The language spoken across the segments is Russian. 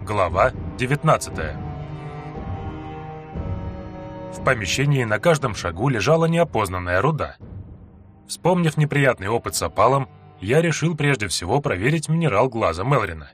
Глава 19. В помещении на каждом шагу лежала неопознанная руда. Вспомнив неприятный опыт с опалом, я решил прежде всего проверить минерал глаза Мелрина.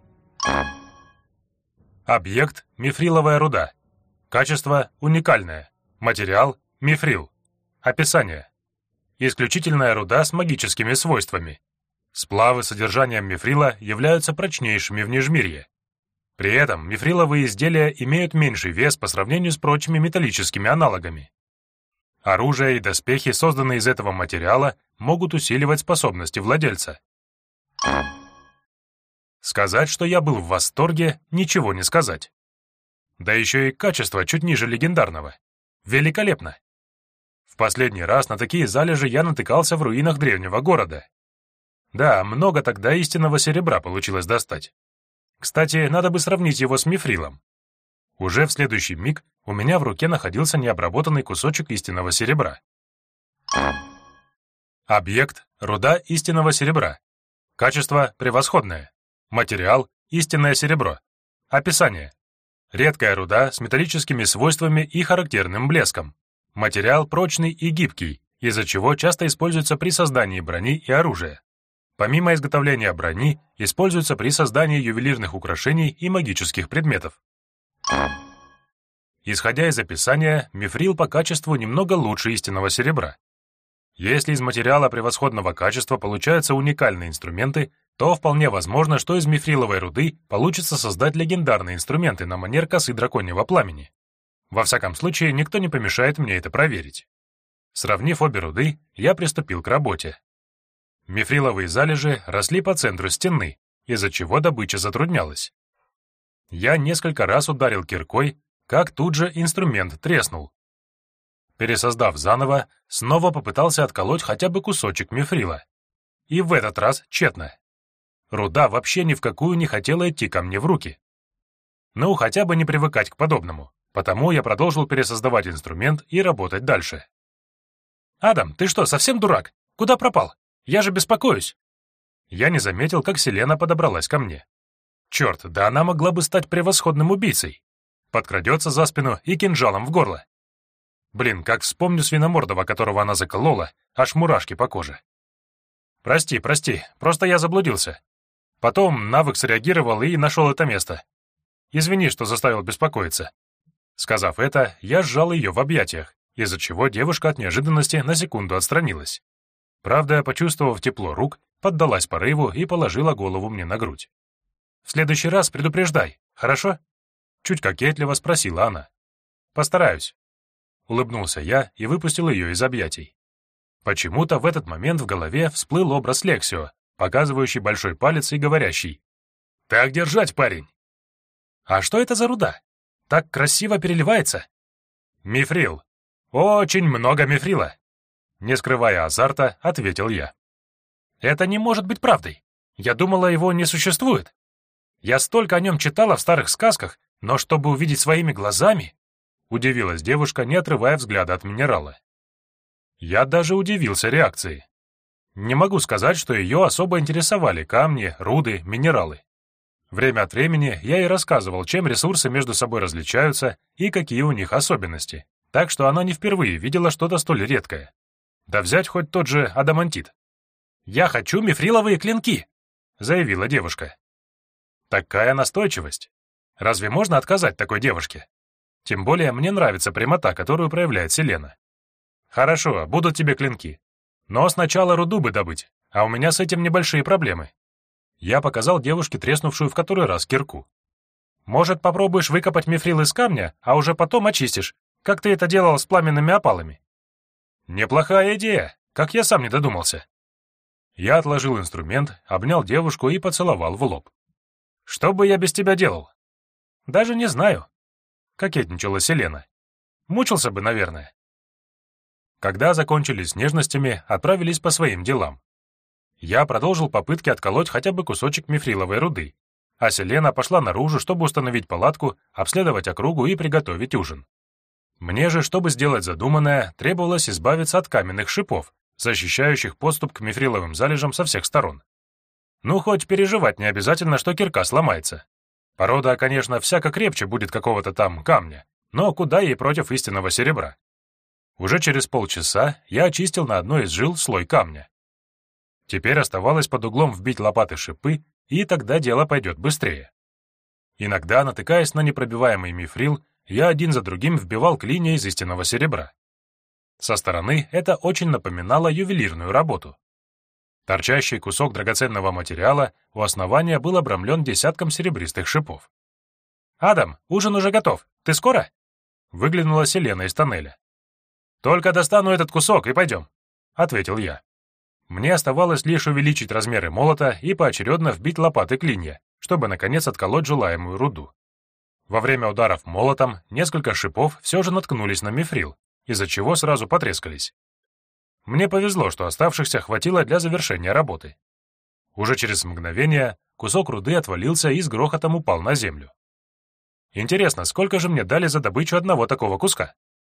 Объект – мифриловая руда. Качество – уникальное. Материал – мифрил. Описание. Исключительная руда с магическими свойствами. Сплавы с содержанием мифрила являются прочнейшими в Нижмирье. При этом мифриловые изделия имеют меньший вес по сравнению с прочими металлическими аналогами. Оружие и доспехи, созданные из этого материала, могут усиливать способности владельца. Сказать, что я был в восторге, ничего не сказать. Да еще и качество чуть ниже легендарного. Великолепно! В последний раз на такие залежи я натыкался в руинах древнего города. Да, много тогда истинного серебра получилось достать. Кстати, надо бы сравнить его с мифрилом. Уже в следующий миг у меня в руке находился необработанный кусочек истинного серебра. Объект – руда истинного серебра. Качество – превосходное. Материал – истинное серебро. Описание. Редкая руда с металлическими свойствами и характерным блеском. Материал прочный и гибкий, из-за чего часто используется при создании брони и оружия. Помимо изготовления брони, используется при создании ювелирных украшений и магических предметов. Исходя из описания, мифрил по качеству немного лучше истинного серебра. Если из материала превосходного качества получаются уникальные инструменты, то вполне возможно, что из мифриловой руды получится создать легендарные инструменты на манер косы драконьего пламени. Во всяком случае, никто не помешает мне это проверить. Сравнив обе руды, я приступил к работе. Мифриловые залежи росли по центру стены, из-за чего добыча затруднялась. Я несколько раз ударил киркой, как тут же инструмент треснул. Пересоздав заново, снова попытался отколоть хотя бы кусочек мифрила. И в этот раз тщетно. Руда вообще ни в какую не хотела идти ко мне в руки. Ну, хотя бы не привыкать к подобному, потому я продолжил пересоздавать инструмент и работать дальше. «Адам, ты что, совсем дурак? Куда пропал? Я же беспокоюсь!» Я не заметил, как Селена подобралась ко мне. Черт, да она могла бы стать превосходным убийцей. Подкрадется за спину и кинжалом в горло. Блин, как вспомню свиномордого, которого она заколола, аж мурашки по коже. Прости, просто я заблудился. Потом навык среагировал и нашел это место. Извини, что заставил беспокоиться. Сказав это, я сжал ее в объятиях, из-за чего девушка от неожиданности на секунду отстранилась. Правда, почувствовав тепло рук, поддалась порыву и положила голову мне на грудь. «В следующий раз предупреждай, хорошо?» Чуть кокетливо спросила она. «Постараюсь». Улыбнулся я и выпустил ее из объятий. Почему-то в этот момент в голове всплыл образ Лексио, показывающий большой палец и говорящий: «Так держать, парень!» «А что это за руда? Так красиво переливается!» «Мифрил. Очень много мифрила!» Не скрывая азарта, ответил я. «Это не может быть правдой. Я думала, его не существует. Я столько о нем читала в старых сказках, но чтобы увидеть своими глазами...» Удивилась девушка, не отрывая взгляда от минерала. Я даже удивился реакции. Не могу сказать, что ее особо интересовали камни, руды, минералы. Время от времени я ей рассказывал, чем ресурсы между собой различаются и какие у них особенности, так что она не впервые видела что-то столь редкое. Да взять хоть тот же адамантит. «Я хочу мифриловые клинки», — заявила девушка. Такая настойчивость. Разве можно отказать такой девушке? Тем более мне нравится прямота, которую проявляет Селена. «Хорошо, будут тебе клинки. Но сначала руду бы добыть, а у меня с этим небольшие проблемы». Я показал девушке треснувшую в который раз кирку. «Может, попробуешь выкопать мифрил из камня, а уже потом очистишь, как ты это делал с пламенными опалами?» «Неплохая идея, как я сам не додумался». Я отложил инструмент, обнял девушку и поцеловал в лоб. «Что бы я без тебя делал?» «Даже не знаю», — кокетничала Селена. «Мучился бы, наверное». Когда закончили с нежностями, отправились по своим делам. Я продолжил попытки отколоть хотя бы кусочек мифриловой руды, а Селена пошла наружу, чтобы установить палатку, обследовать округу и приготовить ужин. Мне же, чтобы сделать задуманное, требовалось избавиться от каменных шипов, защищающих подступ к мифриловым залежам со всех сторон. Ну, хоть переживать не обязательно, что кирка сломается. Порода, конечно, всяко крепче будет какого-то там камня, но куда ей против истинного серебра? Уже через полчаса я очистил на одной из жил слой камня. Теперь оставалось под углом вбить лопаты шипы, и тогда дело пойдет быстрее. Иногда, натыкаясь на непробиваемый мифрил, я один за другим вбивал клинья из истинного серебра. Со стороны это очень напоминало ювелирную работу. Торчащий кусок драгоценного материала у основания был обрамлен десятком серебристых шипов. «Адам, ужин уже готов. Ты скоро?» Выглянула Селена из тоннеля. «Только достану этот кусок и пойдем», — ответил я. Мне оставалось лишь увеличить размеры молота и поочередно вбить лопаты клинья, чтобы, наконец, отколоть желаемую руду. Во время ударов молотом несколько шипов все же наткнулись на мифрил, из-за чего сразу потрескались. Мне повезло, что оставшихся хватило для завершения работы. Уже через мгновение кусок руды отвалился и с грохотом упал на землю. Интересно, сколько же мне дали за добычу одного такого куска?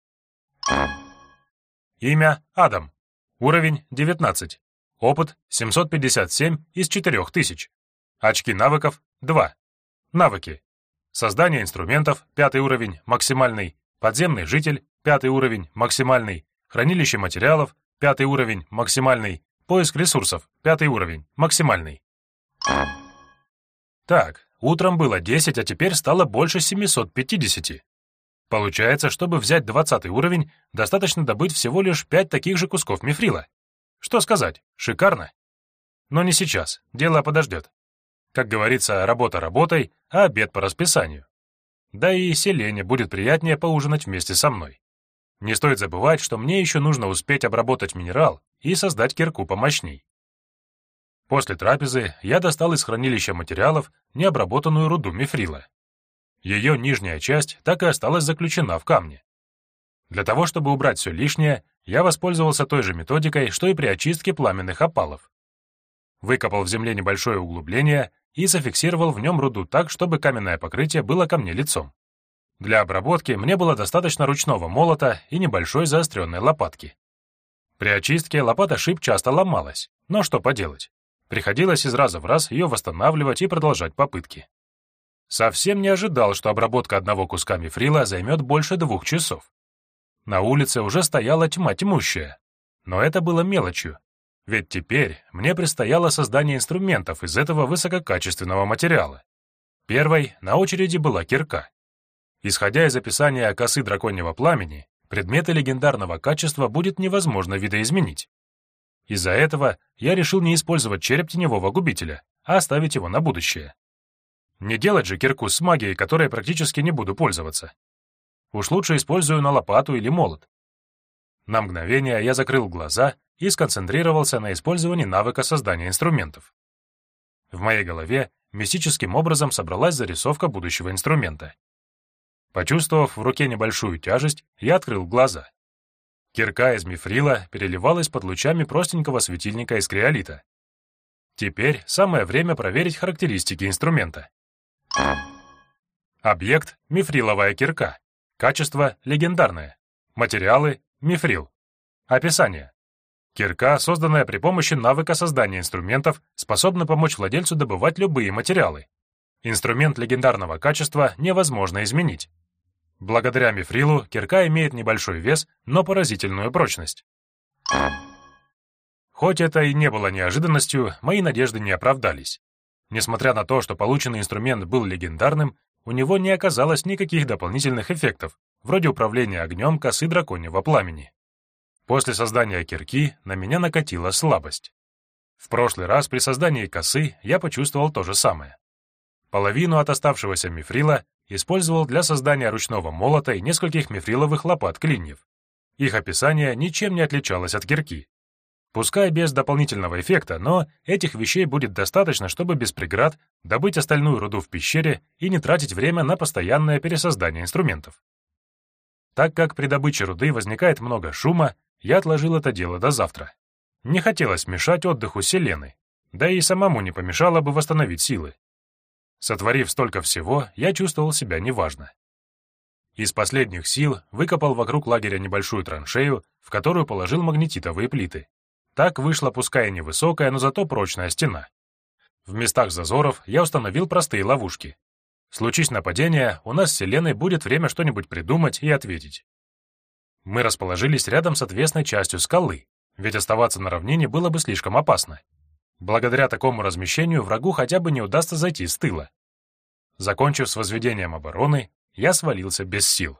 Имя — Адам. Уровень — 19. Опыт — 757 из 4000. Очки навыков — 2. Навыки. Создание инструментов — 5 уровень, максимальный. Подземный житель — 5 уровень, максимальный. Хранилище материалов — 5 уровень, максимальный. Поиск ресурсов — 5 уровень, максимальный. Так, утром было 10, а теперь стало больше 750. Получается, чтобы взять 20 уровень, достаточно добыть всего лишь 5 таких же кусков мифрила. Что сказать, шикарно. Но не сейчас, дело подождет. Как говорится, работа работой, а обед по расписанию. Да и Селене будет приятнее поужинать вместе со мной. Не стоит забывать, что мне еще нужно успеть обработать минерал и создать кирку помощней. После трапезы я достал из хранилища материалов необработанную руду мифрила. Ее нижняя часть так и осталась заключена в камне. Для того, чтобы убрать все лишнее, я воспользовался той же методикой, что и при очистке пламенных опалов. Выкопал в земле небольшое углубление и зафиксировал в нем руду так, чтобы каменное покрытие было ко мне лицом. Для обработки мне было достаточно ручного молота и небольшой заостренной лопатки. При очистке лопата-шип часто ломалась, но что поделать. Приходилось из раза в раз ее восстанавливать и продолжать попытки. Совсем не ожидал, что обработка одного куска мифрила займет больше 2 часов. На улице уже стояла тьма тьмущая, но это было мелочью, ведь теперь мне предстояло создание инструментов из этого высококачественного материала. Первой на очереди была кирка. Исходя из описания косы драконьего пламени, предметы легендарного качества будет невозможно видоизменить. Из-за этого я решил не использовать череп теневого губителя, а оставить его на будущее. Не делать же кирку с магией, которой практически не буду пользоваться. Уж лучше использую на лопату или молот. На мгновение я закрыл глаза и сконцентрировался на использовании навыка создания инструментов. В моей голове мистическим образом собралась зарисовка будущего инструмента. Почувствовав в руке небольшую тяжесть, я открыл глаза. Кирка из мифрила переливалась под лучами простенького светильника из криолита. Теперь самое время проверить характеристики инструмента. Объект — мифриловая кирка. Качество — легендарное. Материалы — мифрил. Описание. Кирка, созданная при помощи навыка создания инструментов, способна помочь владельцу добывать любые материалы. Инструмент легендарного качества невозможно изменить. Благодаря мифрилу кирка имеет небольшой вес, но поразительную прочность. Хоть это и не было неожиданностью, мои надежды не оправдались. Несмотря на то, что полученный инструмент был легендарным, у него не оказалось никаких дополнительных эффектов, вроде управления огнем косы драконьего пламени. После создания кирки на меня накатила слабость. В прошлый раз при создании косы я почувствовал то же самое. Половину от оставшегося мифрила использовал для создания ручного молота и нескольких мифриловых лопат-клиньев. Их описание ничем не отличалось от кирки. Пускай без дополнительного эффекта, но этих вещей будет достаточно, чтобы без преград добыть остальную руду в пещере и не тратить время на постоянное пересоздание инструментов. Так как при добыче руды возникает много шума, я отложил это дело до завтра. Не хотелось мешать отдыху Селены, да и самому не помешало бы восстановить силы. Сотворив столько всего, я чувствовал себя неважно. Из последних сил выкопал вокруг лагеря небольшую траншею, в которую положил магнетитовые плиты. Так вышла пускай и невысокая, но зато прочная стена. В местах зазоров я установил простые ловушки. Случись нападение, у нас с Селеной будет время что-нибудь придумать и ответить. Мы расположились рядом с отвесной частью скалы, ведь оставаться на равнине было бы слишком опасно. Благодаря такому размещению врагу хотя бы не удастся зайти с тыла. Закончив с возведением обороны, я свалился без сил.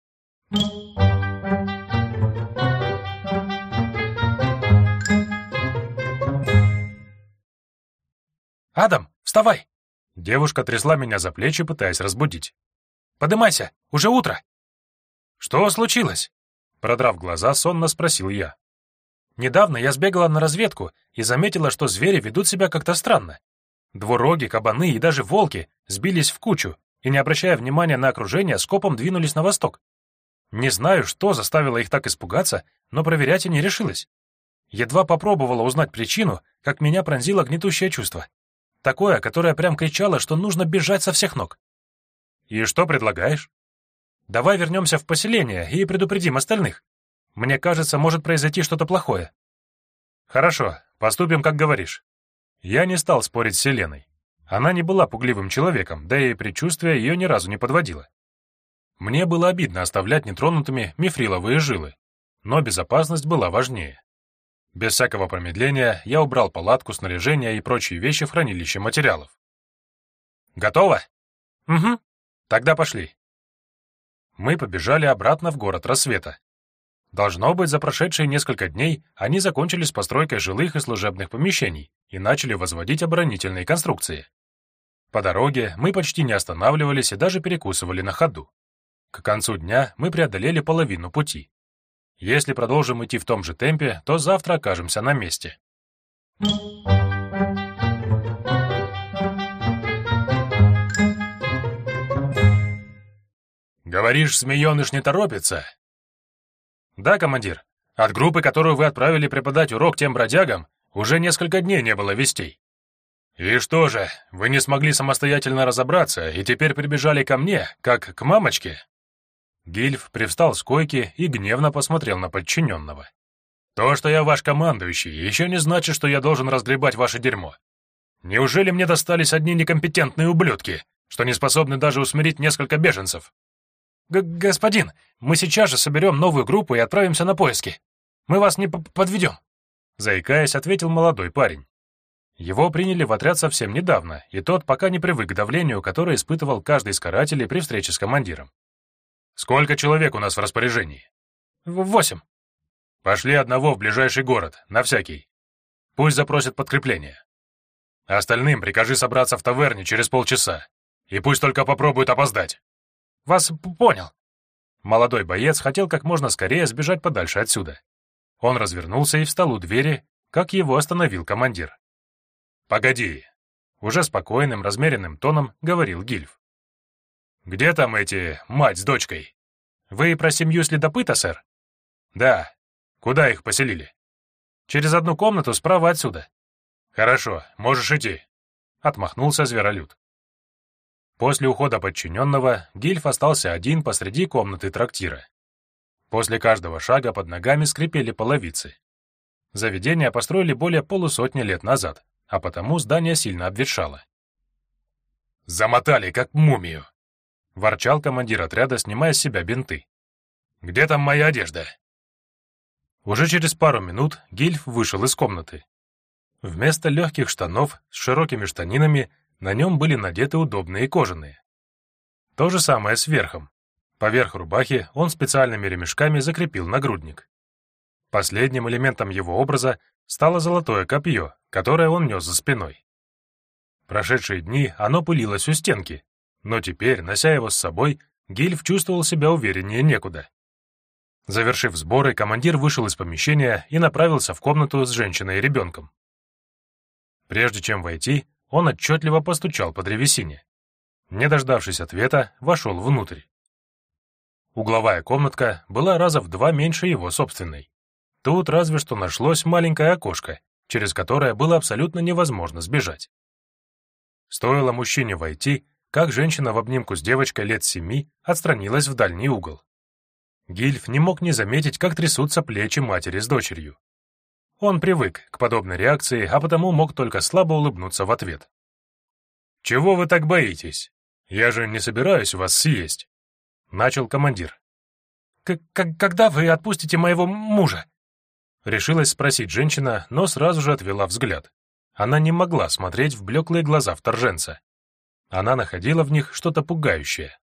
«Адам, вставай!» Девушка трясла меня за плечи, пытаясь разбудить. «Подымайся, уже утро!» «Что случилось?» Продрав глаза, сонно спросил я. «Недавно я сбегала на разведку и заметила, что звери ведут себя как-то странно. Двуроги, кабаны и даже волки сбились в кучу и, не обращая внимания на окружение, скопом двинулись на восток. Не знаю, что заставило их так испугаться, но проверять и не решилась. Едва попробовала узнать причину, как меня пронзило гнетущее чувство. Такое, которое прям кричало, что нужно бежать со всех ног. «И что предлагаешь?» «Давай вернемся в поселение и предупредим остальных. Мне кажется, может произойти что-то плохое». «Хорошо, поступим, как говоришь». Я не стал спорить с Селеной. Она не была пугливым человеком, да и предчувствие ее ни разу не подводило. Мне было обидно оставлять нетронутыми мифриловые жилы, но безопасность была важнее. Без всякого промедления я убрал палатку, снаряжение и прочие вещи в хранилище материалов. «Готово?» «Угу. Тогда пошли». Мы побежали обратно в город рассвета. Должно быть, за прошедшие несколько дней они закончили с постройкой жилых и служебных помещений и начали возводить оборонительные конструкции. По дороге мы почти не останавливались и даже перекусывали на ходу. К концу дня мы преодолели половину пути. Если продолжим идти в том же темпе, то завтра окажемся на месте. «Говоришь, змееныш не торопится?» «Да, командир. От группы, которую вы отправили преподать урок тем бродягам, уже несколько дней не было вестей». «И что же, вы не смогли самостоятельно разобраться и теперь прибежали ко мне, как к мамочке?» Гильф привстал с койки и гневно посмотрел на подчиненного. «То, что я ваш командующий, еще не значит, что я должен разгребать ваше дерьмо. Неужели мне достались одни некомпетентные ублюдки, что не способны даже усмирить несколько беженцев?» «Господин, мы сейчас же соберем новую группу и отправимся на поиски. Мы вас не подведем», — заикаясь, ответил молодой парень. Его приняли в отряд совсем недавно, и тот пока не привык к давлению, которое испытывал каждый из карателей при встрече с командиром. «Сколько человек у нас в распоряжении?» 8. «Пошли одного в ближайший город, на всякий. Пусть запросят подкрепление. Остальным прикажи собраться в таверне через полчаса, и пусть только попробуют опоздать». «Вас понял». Молодой боец хотел как можно скорее сбежать подальше отсюда. Он развернулся и встал у двери, как его остановил командир. «Погоди», — уже спокойным, размеренным тоном говорил Гильф. «Где там эти мать с дочкой?» «Вы про семью следопыта, сэр?» «Да. Куда их поселили?» «Через одну комнату справа отсюда». «Хорошо, можешь идти», — отмахнулся зверолюд. После ухода подчиненного Гильф остался один посреди комнаты трактира. После каждого шага под ногами скрипели половицы. Заведение построили более полусотни лет назад, а потому здание сильно обветшало. «Замотали, как мумию!» — ворчал командир отряда, снимая с себя бинты. «Где там моя одежда?» Уже через пару минут Гильф вышел из комнаты. Вместо легких штанов с широкими штанинами на нем были надеты удобные кожаные. То же самое с верхом. Поверх рубахи он специальными ремешками закрепил нагрудник. Последним элементом его образа стало золотое копье, которое он нес за спиной. Прошедшие дни оно пылилось у стенки, но теперь, нося его с собой, Гильф чувствовал себя увереннее некуда. Завершив сборы, командир вышел из помещения и направился в комнату с женщиной и ребенком. Прежде чем войти, он отчетливо постучал по древесине. Не дождавшись ответа, вошел внутрь. Угловая комнатка была раза в 2 меньше его собственной. Тут разве что нашлось маленькое окошко, через которое было абсолютно невозможно сбежать. Стоило мужчине войти, как женщина в обнимку с девочкой лет 7 отстранилась в дальний угол. Гильф не мог не заметить, как трясутся плечи матери с дочерью. Он привык к подобной реакции, а потому мог только слабо улыбнуться в ответ. «Чего вы так боитесь?» «Я же не собираюсь вас съесть», — начал командир. «Когда вы отпустите моего мужа?» Решилась спросить женщина, но сразу же отвела взгляд. Она не могла смотреть в блеклые глаза вторженца. Она находила в них что-то пугающее.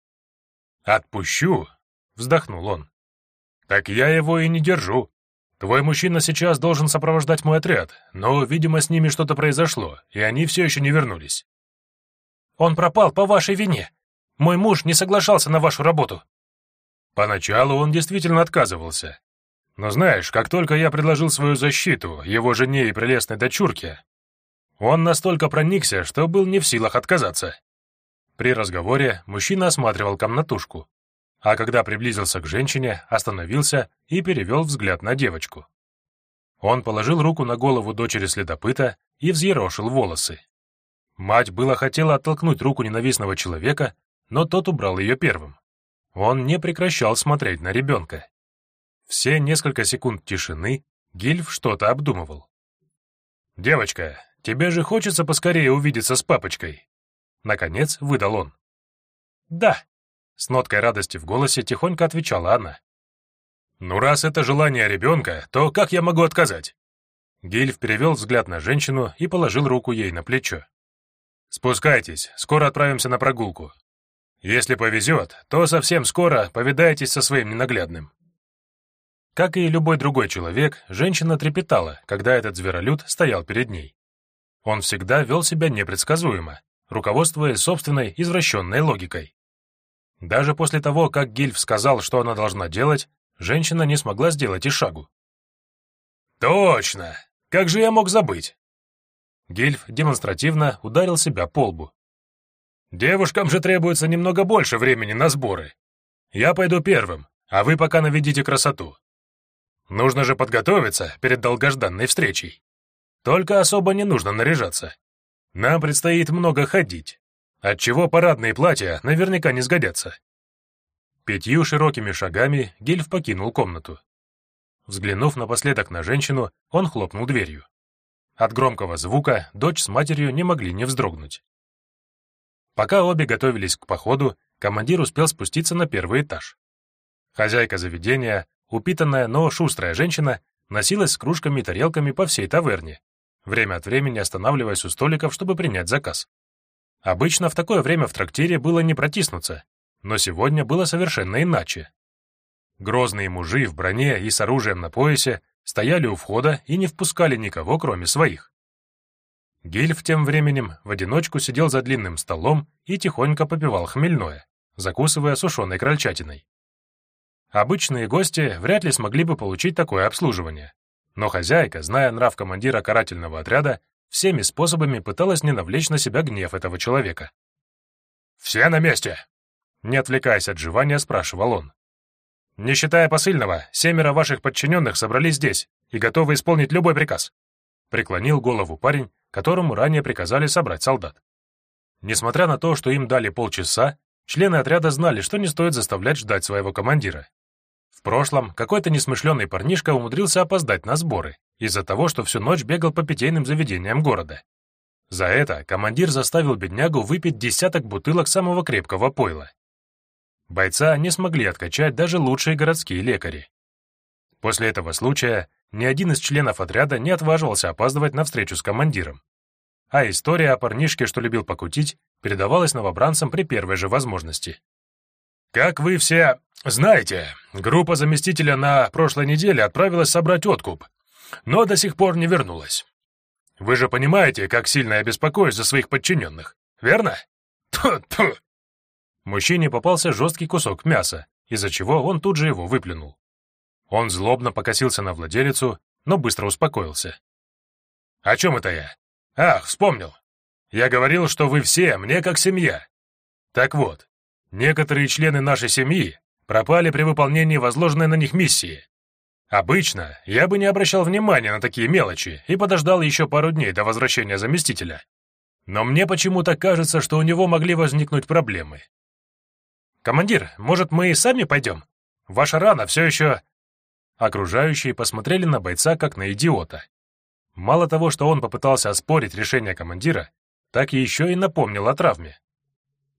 «Отпущу?» — вздохнул он. «Так я его и не держу. Твой мужчина сейчас должен сопровождать мой отряд, но, видимо, с ними что-то произошло, и они все еще не вернулись». «Он пропал по вашей вине. Мой муж не соглашался на вашу работу». Поначалу он действительно отказывался. Но знаешь, как только я предложил свою защиту его жене и прелестной дочурке, он настолько проникся, что был не в силах отказаться. При разговоре мужчина осматривал комнатушку, а когда приблизился к женщине, остановился и перевел взгляд на девочку. Он положил руку на голову дочери следопыта и взъерошил волосы. Мать было хотела оттолкнуть руку ненавистного человека, но тот убрал ее первым. Он не прекращал смотреть на ребенка. Все несколько секунд тишины Гильф что-то обдумывал. «Девочка, тебе же хочется поскорее увидеться с папочкой?» Наконец выдал он. «Да», — с ноткой радости в голосе тихонько отвечала она. «Ну, раз это желание ребенка, то как я могу отказать?» Гильф перевел взгляд на женщину и положил руку ей на плечо. «Спускайтесь, скоро отправимся на прогулку. Если повезет, то совсем скоро повидаетесь со своим ненаглядным». Как и любой другой человек, женщина трепетала, когда этот зверолюд стоял перед ней. Он всегда вел себя непредсказуемо, руководствуясь собственной извращенной логикой. Даже после того, как Гильф сказал, что она должна делать, женщина не смогла сделать и шагу. «Точно! Как же я мог забыть?» Гильф демонстративно ударил себя по лбу. «Девушкам же требуется немного больше времени на сборы. Я пойду первым, а вы пока наведите красоту. Нужно же подготовиться перед долгожданной встречей. Только особо не нужно наряжаться. Нам предстоит много ходить, отчего парадные платья наверняка не сгодятся». 5 широкими шагами Гильф покинул комнату. Взглянув напоследок на женщину, он хлопнул дверью. От громкого звука дочь с матерью не могли не вздрогнуть. Пока обе готовились к походу, командир успел спуститься на первый этаж. Хозяйка заведения, упитанная, но шустрая женщина, носилась с кружками и тарелками по всей таверне, время от времени останавливаясь у столиков, чтобы принять заказ. Обычно в такое время в трактире было не протиснуться, но сегодня было совершенно иначе. Грозные мужи в броне и с оружием на поясе стояли у входа и не впускали никого, кроме своих. Гильф тем временем в одиночку сидел за длинным столом и тихонько попивал хмельное, закусывая сушеной крольчатиной. Обычные гости вряд ли смогли бы получить такое обслуживание, но хозяйка, зная нрав командира карательного отряда, всеми способами пыталась не навлечь на себя гнев этого человека. «Все на месте?» Не отвлекаясь от жевания, спрашивал он. «Не считая посыльного, 7 ваших подчиненных собрались здесь и готовы исполнить любой приказ», преклонил голову парень, которому ранее приказали собрать солдат. Несмотря на то, что им дали полчаса, члены отряда знали, что не стоит заставлять ждать своего командира. В прошлом какой-то несмышленый парнишка умудрился опоздать на сборы из-за того, что всю ночь бегал по питейным заведениям города. За это командир заставил беднягу выпить 10 бутылок самого крепкого пойла. Бойца не смогли откачать даже лучшие городские лекари. После этого случая ни один из членов отряда не отваживался опаздывать на встречу с командиром. А история о парнишке, что любил покутить, передавалась новобранцам при первой же возможности. «Как вы все знаете, группа заместителя на прошлой неделе отправилась собрать откуп, но до сих пор не вернулась. Вы же понимаете, как сильно я беспокоюсь за своих подчиненных, верно?» Тьфу-тьфу. Мужчине попался жесткий кусок мяса, из-за чего он тут же его выплюнул. Он злобно покосился на владелицу, но быстро успокоился. «О чем это я? Ах, вспомнил. Я говорил, что вы все мне как семья. Так вот, некоторые члены нашей семьи пропали при выполнении возложенной на них миссии. Обычно я бы не обращал внимания на такие мелочи и подождал еще пару дней до возвращения заместителя. Но мне почему-то кажется, что у него могли возникнуть проблемы. «Командир, может, мы и сами пойдем? Ваша рана все еще...» Окружающие посмотрели на бойца как на идиота. Мало того, что он попытался оспорить решение командира, так и еще и напомнил о травме.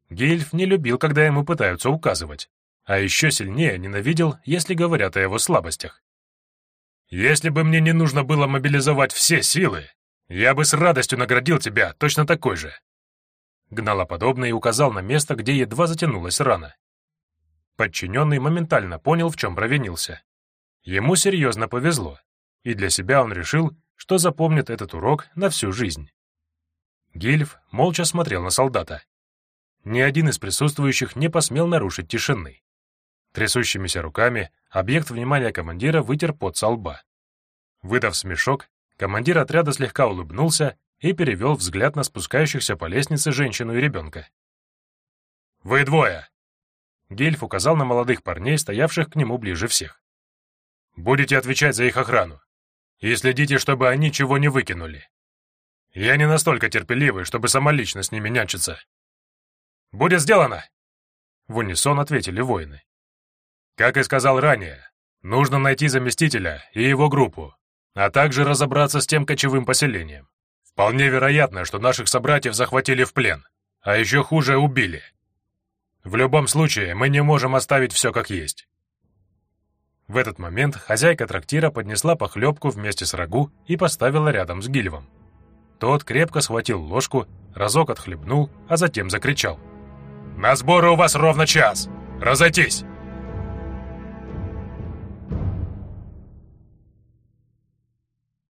Гильф не любил, когда ему пытаются указывать, а еще сильнее ненавидел, если говорят о его слабостях. «Если бы мне не нужно было мобилизовать все силы, я бы с радостью наградил тебя точно такой же». Гналоподобный указал на место, где едва затянулась рана. Подчиненный моментально понял, в чем провинился. Ему серьезно повезло, и для себя он решил, что запомнит этот урок на всю жизнь. Гильф молча смотрел на солдата. Ни один из присутствующих не посмел нарушить тишины. Трясущимися руками объект внимания командира вытер пот со лба. Выдав смешок, командир отряда слегка улыбнулся и перевел взгляд на спускающихся по лестнице женщину и ребенка. «Вы двое!» Гильф указал на молодых парней, стоявших к нему ближе всех. «Будете отвечать за их охрану. И следите, чтобы они чего не выкинули. Я не настолько терпеливый, чтобы самолично с ними нянчиться». «Будет сделано!» В унисон ответили воины. «Как и сказал ранее, нужно найти заместителя и его группу, а также разобраться с тем кочевым поселением. Вполне вероятно, что наших собратьев захватили в плен, а еще хуже убили. В любом случае, мы не можем оставить все как есть». В этот момент хозяйка трактира поднесла похлебку вместе с рагу и поставила рядом с Гильвом. Тот крепко схватил ложку, разок отхлебнул, а затем закричал: «На сборы у вас ровно час! Разойтись!»